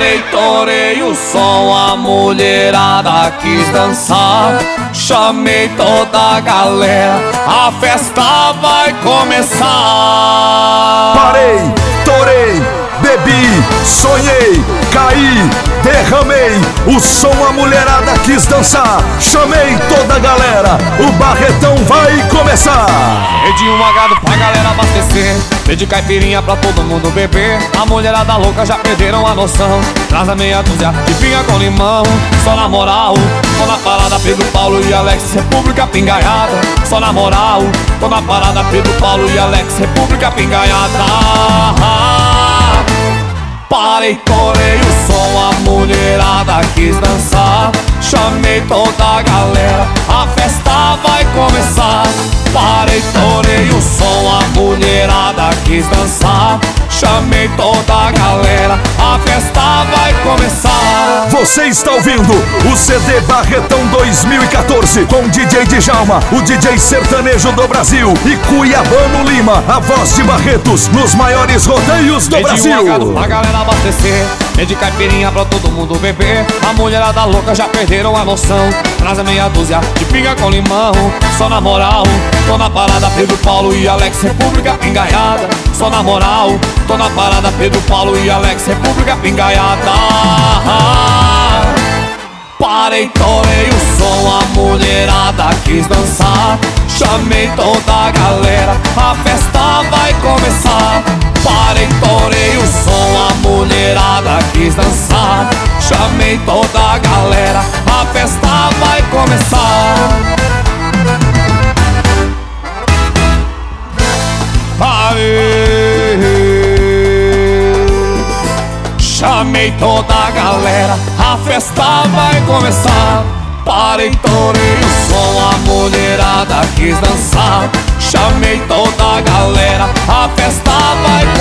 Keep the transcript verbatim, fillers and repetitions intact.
Parei, torei o som, a mulherada quis dançar. Chamei toda a galera, a festa vai começar. Parei, torei, bebi, sonhei, caí, derramei o som, a mulherada quis dançar. Chamei toda a galera, o barretão vai começar. Pedi um agado pra galera abastecer, pedi caipirinha pra todo mundo beber. A mulherada louca já perderam a noção, traz a meia dúzia de pinga com limão. Só na moral, tô na parada Pedro, Paulo e Alex, República Pingaiada. Só na moral, tô na parada Pedro, Paulo e Alex, República Pingaiada. Parei, torei o som, a mulherada quis dançar. Chamei toda a galera, a festa vai começar. Parei, torei o som, a mulherada quis dançar. Chamei toda a galera, a festa vai começar. Você está ouvindo o C D Barretão dois mil e quatorze com D J Djalma, o D J sertanejo do Brasil, e Cuiabano Lima, a voz de Barretos nos maiores rodeios do Pedi Brasil. um agado pra galera abastecer, pedi caipirinha pra todo mundo beber. A mulherada louca já perderam a noção, traz a meia dúzia de pinga com limão. Só na moral, tô na parada Pedro, Paulo e Alex, República Pingaiada. Só na moral, tô na parada Pedro, Paulo e Alex, República Pingaiada. Parei, torei o som, a mulherada quis dançar. Chamei toda a galera, a festa vai começar. Parei, torei o som, a mulherada quis dançar. Chamei toda a galera, a festa vai começar. Parei, chamei toda a galera, a festa vai começar. Parei, torei o som, a mulherada quis dançar. Chamei toda a galera, a festa vai